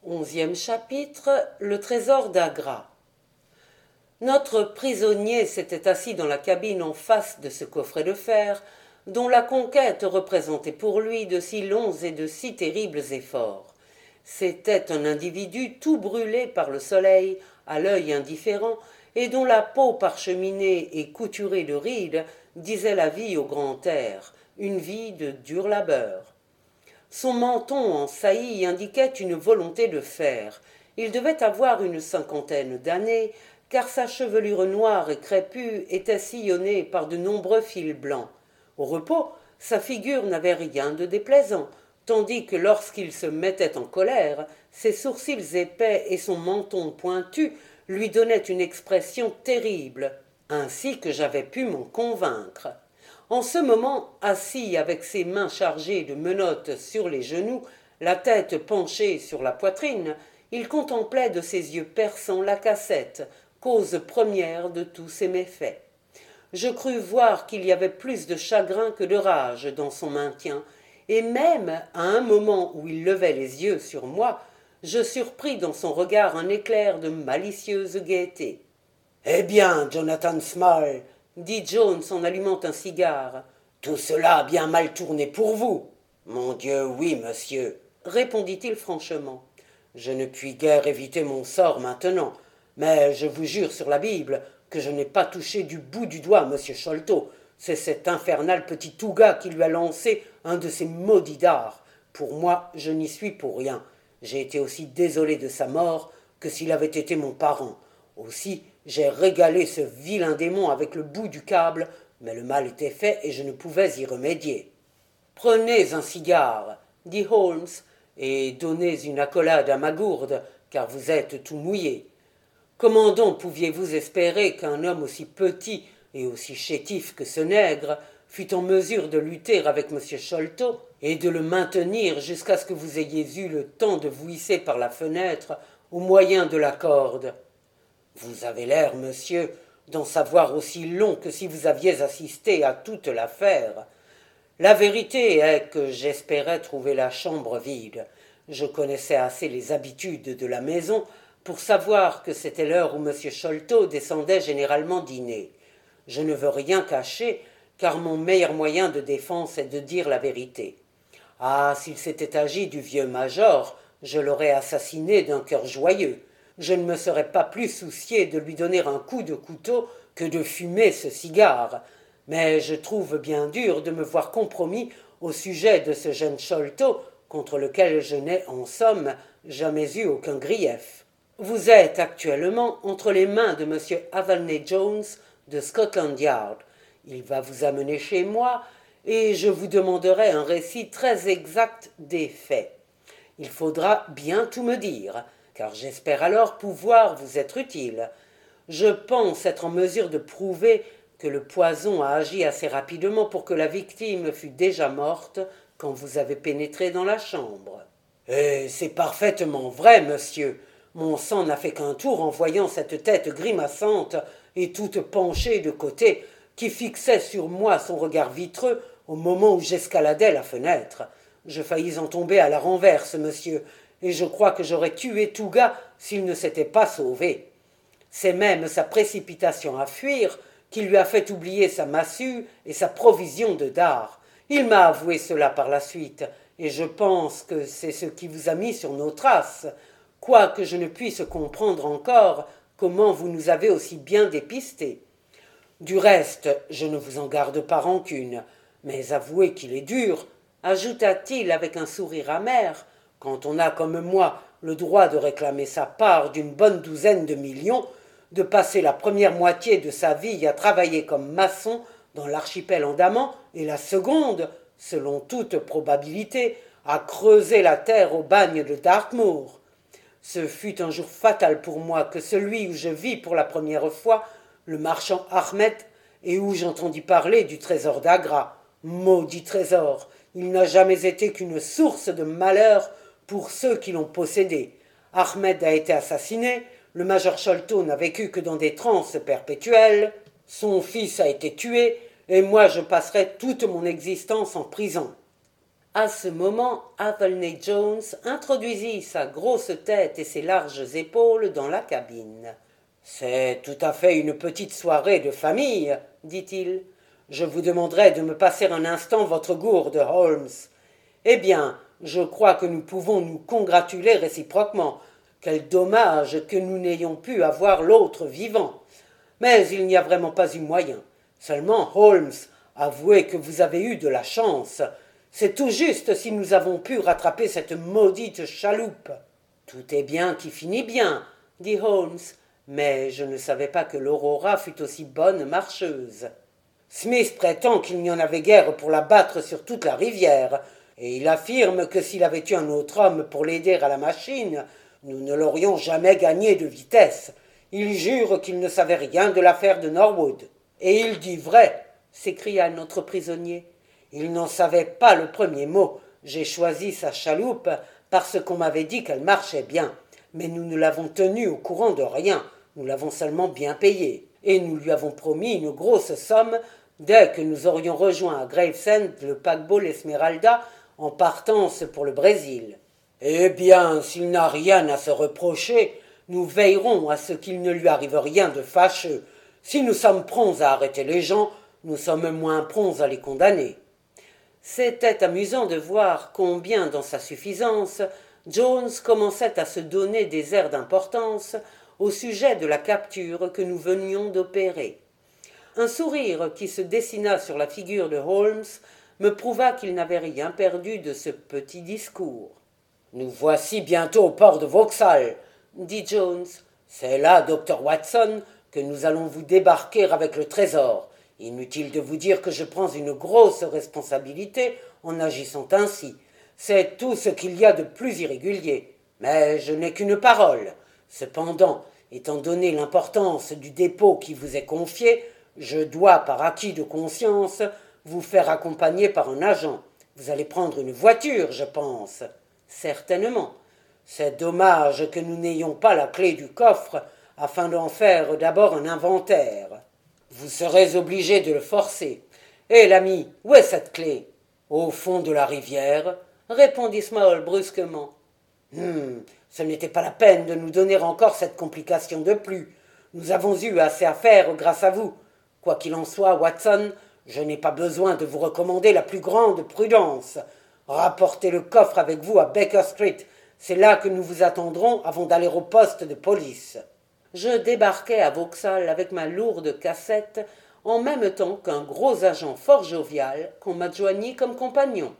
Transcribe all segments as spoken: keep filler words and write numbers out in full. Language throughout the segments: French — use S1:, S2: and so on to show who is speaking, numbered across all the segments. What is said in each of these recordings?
S1: Onzième chapitre. Le trésor d'Agra. Notre prisonnier s'était assis dans la cabine en face de ce coffret de fer, dont la conquête représentait pour lui de si longs et de si terribles efforts. C'était un individu tout brûlé par le soleil, à l'œil indifférent, et dont la peau parcheminée et couturée de rides disait la vie au grand air, une vie de dur labeur. Son menton en saillie indiquait une volonté de fer. Il devait avoir une cinquantaine d'années, car sa chevelure noire et crépue était sillonnée par de nombreux fils blancs. Au repos, sa figure n'avait rien de déplaisant, tandis que lorsqu'il se mettait en colère, ses sourcils épais et son menton pointu lui donnaient une expression terrible, ainsi que j'avais pu m'en convaincre. En ce moment, assis avec ses mains chargées de menottes sur les genoux, la tête penchée sur la poitrine, il contemplait de ses yeux perçants la cassette, cause première de tous ses méfaits. Je crus voir qu'il y avait plus de chagrin que de rage dans son maintien, et même à un moment où il levait les yeux sur moi, je surpris dans son regard un éclair de malicieuse gaieté. « Eh bien, Jonathan Small, dit Jones en allumant un cigare, tout cela a bien mal tourné pour vous. Mon Dieu, oui, monsieur, répondit-il franchement. Je ne puis guère éviter mon sort maintenant, mais je vous jure sur la Bible que je n'ai pas touché du bout du doigt monsieur Sholto. C'est cet infernal petit Touga qui lui a lancé un de ces maudits dards. Pour moi, je n'y suis pour rien. J'ai été aussi désolé de sa mort que s'il avait été mon parent. Aussi, j'ai régalé ce vilain démon avec le bout du câble, mais le mal était fait et je ne pouvais y remédier. « Prenez un cigare, dit Holmes, et donnez une accolade à ma gourde, car vous êtes tout mouillé. Comment donc pouviez-vous espérer qu'un homme aussi petit et aussi chétif que ce nègre fût en mesure de lutter avec M. Sholto et de le maintenir jusqu'à ce que vous ayez eu le temps de vous hisser par la fenêtre au moyen de la corde ? Vous avez l'air, monsieur, d'en savoir aussi long que si vous aviez assisté à toute l'affaire. La vérité est que j'espérais trouver la chambre vide. Je connaissais assez les habitudes de la maison pour savoir que c'était l'heure où M. Sholto descendait généralement dîner. Je ne veux rien cacher, car mon meilleur moyen de défense est de dire la vérité. Ah, s'il s'était agi du vieux major, je l'aurais assassiné d'un cœur joyeux. Je ne me serais pas plus soucié de lui donner un coup de couteau que de fumer ce cigare. Mais je trouve bien dur de me voir compromis au sujet de ce jeune Sholto, contre lequel je n'ai, en somme, jamais eu aucun grief. Vous êtes actuellement entre les mains de M. Avalney Jones de Scotland Yard. Il va vous amener chez moi et je vous demanderai un récit très exact des faits. Il faudra bien tout me dire, car j'espère alors pouvoir vous être utile. Je pense être en mesure de prouver que le poison a agi assez rapidement pour que la victime fût déjà morte quand vous avez pénétré dans la chambre. Et c'est parfaitement vrai, monsieur. Mon sang n'a fait qu'un tour en voyant cette tête grimaçante et toute penchée de côté qui fixait sur moi son regard vitreux au moment où j'escaladais la fenêtre. Je faillis en tomber à la renverse, monsieur, et je crois que j'aurais tué Touga s'il ne s'était pas sauvé. C'est même sa précipitation à fuir qui lui a fait oublier sa massue et sa provision de dards. Il m'a avoué cela par la suite, et je pense que c'est ce qui vous a mis sur nos traces, quoique je ne puisse comprendre encore comment vous nous avez aussi bien dépistés. Du reste, je ne vous en garde pas rancune, mais avouez qu'il est dur, ajouta-t-il avec un sourire amer, quand on a comme moi le droit de réclamer sa part d'une bonne douzaine de millions, de passer la première moitié de sa vie à travailler comme maçon dans l'archipel Andaman et la seconde, selon toute probabilité, à creuser la terre au bagne de Dartmoor. Ce fut un jour fatal pour moi que celui où je vis pour la première fois le marchand Ahmed et où j'entendis parler du trésor d'Agra. Maudit trésor, il n'a jamais été qu'une source de malheur pour ceux qui l'ont possédé. Ahmed a été assassiné, le major Sholto n'a vécu que dans des transes perpétuelles, son fils a été tué, et moi je passerai toute mon existence en prison. À ce moment, Athelney Jones introduisit sa grosse tête et ses larges épaules dans la cabine. « C'est tout à fait une petite soirée de famille, dit-il. Je vous demanderai de me passer un instant votre gourde, Holmes. Eh bien, je crois que nous pouvons nous congratuler réciproquement. Quel dommage que nous n'ayons pu avoir l'autre vivant. Mais il n'y a vraiment pas eu moyen. Seulement, Holmes, avouez que vous avez eu de la chance. C'est tout juste si nous avons pu rattraper cette maudite chaloupe. »« Tout est bien qui finit bien, » dit Holmes, mais je ne savais pas que l'Aurora fût aussi bonne marcheuse. Smith prétend qu'il n'y en avait guère pour la battre sur toute la rivière, et il affirme que s'il avait eu un autre homme pour l'aider à la machine, nous ne l'aurions jamais gagné de vitesse. Il jure qu'il ne savait rien de l'affaire de Norwood. Et il dit vrai, s'écria notre prisonnier. Il n'en savait pas le premier mot. J'ai choisi sa chaloupe parce qu'on m'avait dit qu'elle marchait bien. Mais nous ne l'avons tenue au courant de rien. Nous l'avons seulement bien payée. Et nous lui avons promis une grosse somme dès que nous aurions rejoint à Gravesend le paquebot l'Esmeralda en partance pour le Brésil. Eh bien, s'il n'a rien à se reprocher, nous veillerons à ce qu'il ne lui arrive rien de fâcheux. Si nous sommes prompts à arrêter les gens, nous sommes moins prompts à les condamner. » C'était amusant de voir combien, dans sa suffisance, Jones commençait à se donner des airs d'importance au sujet de la capture que nous venions d'opérer. Un sourire qui se dessina sur la figure de Holmes me prouva qu'il n'avait rien perdu de ce petit discours. « Nous voici bientôt au port de Vauxhall, » dit Jones. « C'est là, docteur Watson, que nous allons vous débarquer avec le trésor. Inutile de vous dire que je prends une grosse responsabilité en agissant ainsi. C'est tout ce qu'il y a de plus irrégulier. Mais je n'ai qu'une parole. Cependant, étant donné l'importance du dépôt qui vous est confié, je dois, par acquis de conscience, vous faire accompagner par un agent. Vous allez prendre une voiture, je pense. »« Certainement. C'est dommage que nous n'ayons pas la clé du coffre afin d'en faire d'abord un inventaire. Vous serez obligé de le forcer. Hé, l'ami, où est cette clé ? » ?»« Au fond de la rivière, » répondit Small brusquement. Hum, ce n'était pas la peine de nous donner encore cette complication de plus. Nous avons eu assez à faire grâce à vous. Quoi qu'il en soit, Watson, je n'ai pas besoin de vous recommander la plus grande prudence. Rapportez le coffre avec vous à Baker Street. C'est là que nous vous attendrons avant d'aller au poste de police. Je débarquai à Vauxhall avec ma lourde cassette en même temps qu'un gros agent fort jovial qu'on m'adjoignit comme compagnon.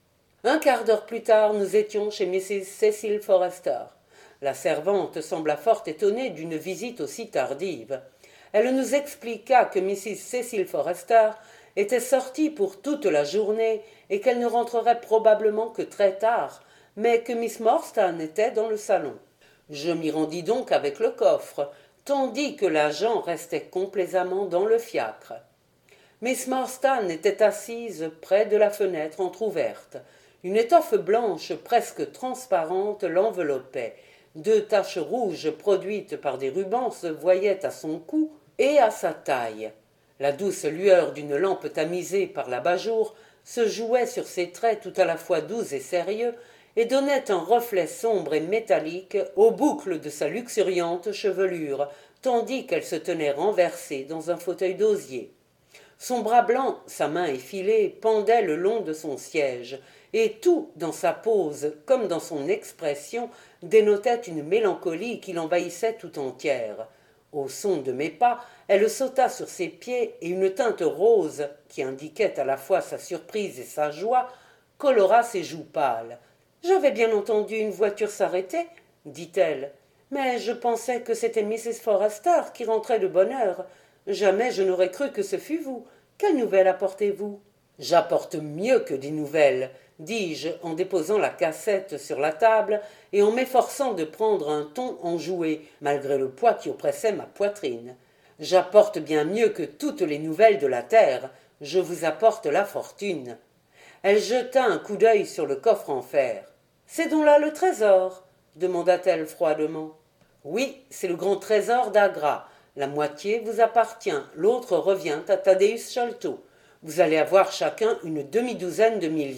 S1: Un quart d'heure plus tard, nous étions chez Missus Cecil Forrester. La servante sembla fort étonnée d'une visite aussi tardive. Elle nous expliqua que Missus Cecil Forrester était sortie pour toute la journée et qu'elle ne rentrerait probablement que très tard, mais que Miss Morstan était dans le salon. Je m'y rendis donc avec le coffre, tandis que l'agent restait complaisamment dans le fiacre. Miss Morstan était assise près de la fenêtre entr'ouverte. Une étoffe blanche presque transparente l'enveloppait. Deux taches rouges produites par des rubans se voyaient à son cou et à sa taille. La douce lueur d'une lampe tamisée par l'abat-jour se jouait sur ses traits tout à la fois doux et sérieux et donnait un reflet sombre et métallique aux boucles de sa luxuriante chevelure, tandis qu'elle se tenait renversée dans un fauteuil d'osier. Son bras blanc, sa main effilée, pendait le long de son siège, et tout, dans sa pose comme dans son expression, dénotait une mélancolie qui l'envahissait tout entière. Au son de mes pas, elle sauta sur ses pieds, et une teinte rose, qui indiquait à la fois sa surprise et sa joie, colora ses joues pâles. « J'avais bien entendu une voiture s'arrêter, » dit-elle, « mais je pensais que c'était Missus Forrester qui rentrait de bonne heure. Jamais je n'aurais cru que ce fût vous. Quelle nouvelle apportez-vous ?»« J'apporte mieux que des nouvelles, » dis-je en déposant la cassette sur la table et en m'efforçant de prendre un ton enjoué, malgré le poids qui oppressait ma poitrine. « J'apporte bien mieux que toutes les nouvelles de la terre. Je vous apporte la fortune. » Elle jeta un coup d'œil sur le coffre en fer. « C'est donc là le trésor ?» demanda-t-elle froidement. « Oui, c'est le grand trésor d'Agra. La moitié vous appartient, l'autre revient à Thaddeus Sholto. Vous allez avoir chacun une demi-douzaine de millions.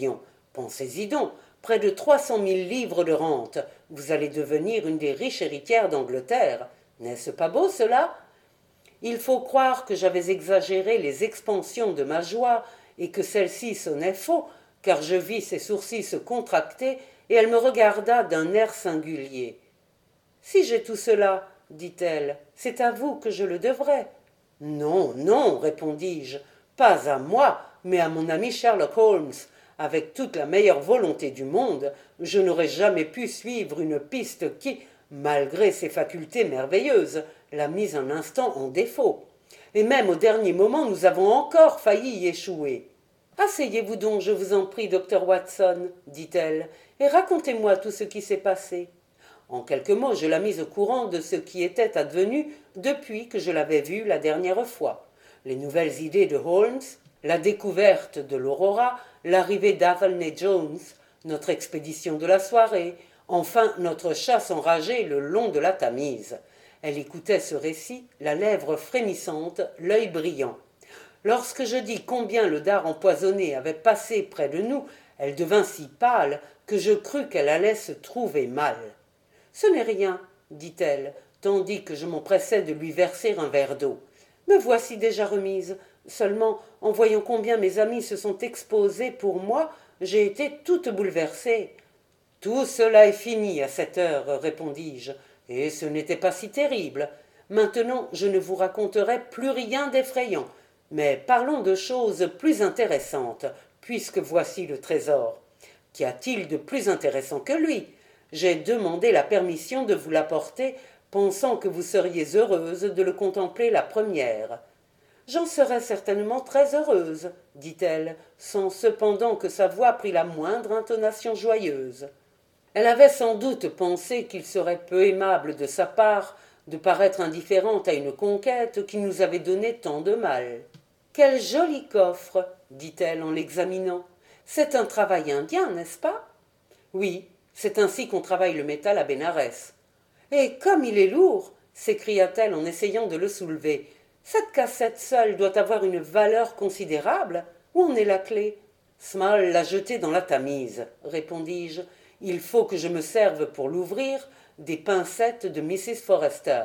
S1: Pensez-y donc, près de trois cent mille livres de rente. Vous allez devenir une des riches héritières d'Angleterre. N'est-ce pas beau cela? Il faut croire que j'avais exagéré les expansions de ma joie et que celle-ci sonnait faux, car je vis ses sourcils se contracter et elle me regarda d'un air singulier. « Si j'ai tout cela, dit-elle, c'est à vous que je le devrais. »« Non, non, répondis-je, pas à moi, mais à mon ami Sherlock Holmes. Avec toute la meilleure volonté du monde, je n'aurais jamais pu suivre une piste qui, malgré ses facultés merveilleuses, l'a mise un instant en défaut. Et même au dernier moment, nous avons encore failli y échouer. »« Asseyez-vous donc, je vous en prie, docteur Watson, dit-elle, et racontez-moi tout ce qui s'est passé. » En quelques mots, je la mis au courant de ce qui était advenu depuis que je l'avais vue la dernière fois. Les nouvelles idées de Holmes, la découverte de l'Aurora, l'arrivée d'Athelney Jones, notre expédition de la soirée, enfin notre chasse enragée le long de la Tamise. Elle écoutait ce récit, la lèvre frémissante, l'œil brillant. Lorsque je dis combien le dard empoisonné avait passé près de nous, elle devint si pâle que je crus qu'elle allait se trouver mal. « Ce n'est rien, dit-elle, tandis que je m'empressais de lui verser un verre d'eau. Me voici déjà remise. Seulement, en voyant combien mes amis se sont exposés pour moi, j'ai été toute bouleversée. »« Tout cela est fini à cette heure, répondis-je, et ce n'était pas si terrible. Maintenant, je ne vous raconterai plus rien d'effrayant, mais parlons de choses plus intéressantes, puisque voici le trésor. Qu'y a-t-il de plus intéressant que lui ? J'ai demandé la permission de vous l'apporter, pensant que vous seriez heureuse de le contempler la première. »« J'en serais certainement très heureuse, dit-elle, sans cependant que sa voix prît la moindre intonation joyeuse. Elle avait sans doute pensé qu'il serait peu aimable de sa part de paraître indifférente à une conquête qui nous avait donné tant de mal. « Quel joli coffre, dit-elle en l'examinant. C'est un travail indien, n'est-ce pas? »« Oui. C'est ainsi qu'on travaille le métal à Bénarès. »« Et comme il est lourd, s'écria-t-elle en essayant de le soulever. Cette cassette seule doit avoir une valeur considérable. Où en est la clé ? » ?»« Small l'a jetée dans la Tamise, répondis-je. Il faut que je me serve pour l'ouvrir des pincettes de missus Forrester.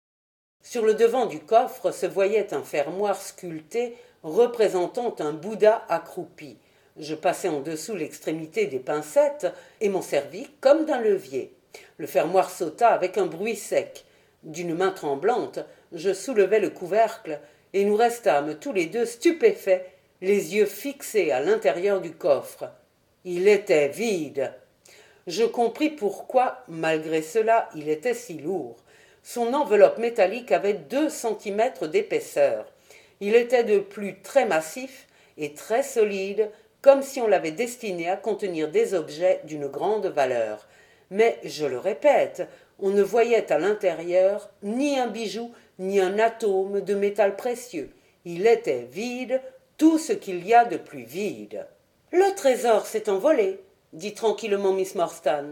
S1: Sur le devant du coffre se voyait un fermoir sculpté représentant un Bouddha accroupi. Je passai en dessous l'extrémité des pincettes et m'en servis comme d'un levier. Le fermoir sauta avec un bruit sec. D'une main tremblante, je soulevai le couvercle et nous restâmes tous les deux stupéfaits, les yeux fixés à l'intérieur du coffre. Il était vide. Je compris pourquoi, malgré cela, il était si lourd. Son enveloppe métallique avait deux centimètres d'épaisseur. Il était de plus très massif et très solide, comme si on l'avait destiné à contenir des objets d'une grande valeur. Mais, je le répète, on ne voyait à l'intérieur ni un bijou, ni un atome de métal précieux. Il était vide, tout ce qu'il y a de plus vide. « Le trésor s'est envolé, » dit tranquillement Miss Morstan.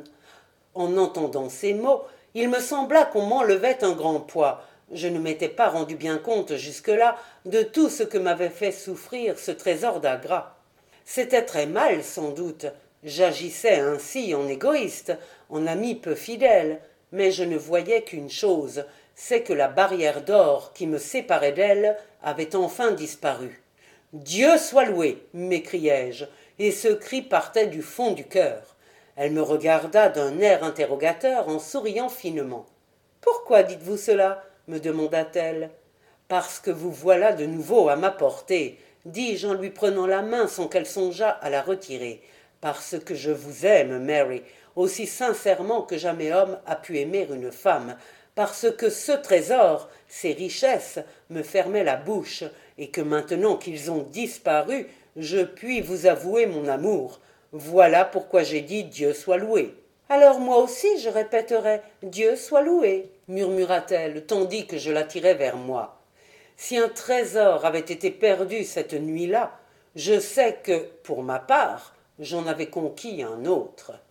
S1: En entendant ces mots, il me sembla qu'on m'enlevait un grand poids. Je ne m'étais pas rendu bien compte jusque-là de tout ce que m'avait fait souffrir ce trésor d'Agra. C'était très mal, sans doute. J'agissais ainsi en égoïste, en ami peu fidèle, mais je ne voyais qu'une chose, c'est que la barrière d'or qui me séparait d'elle avait enfin disparu. « Dieu soit loué !» m'écriai-je, et ce cri partait du fond du cœur. Elle me regarda d'un air interrogateur en souriant finement. « Pourquoi dites-vous cela ?» me demanda-t-elle. « Parce que vous voilà de nouveau à ma portée, » dis-je en lui prenant la main sans qu'elle songeât à la retirer. « Parce que je vous aime, Mary, aussi sincèrement que jamais homme a pu aimer une femme, parce que ce trésor, ces richesses, me fermaient la bouche, et que maintenant qu'ils ont disparu, je puis vous avouer mon amour. Voilà pourquoi j'ai dit Dieu soit loué. »« Alors moi aussi je répéterai Dieu soit loué, » murmura-t-elle, tandis que je l'attirais vers moi. Si un trésor avait été perdu cette nuit-là, je sais que, pour ma part, j'en avais conquis un autre.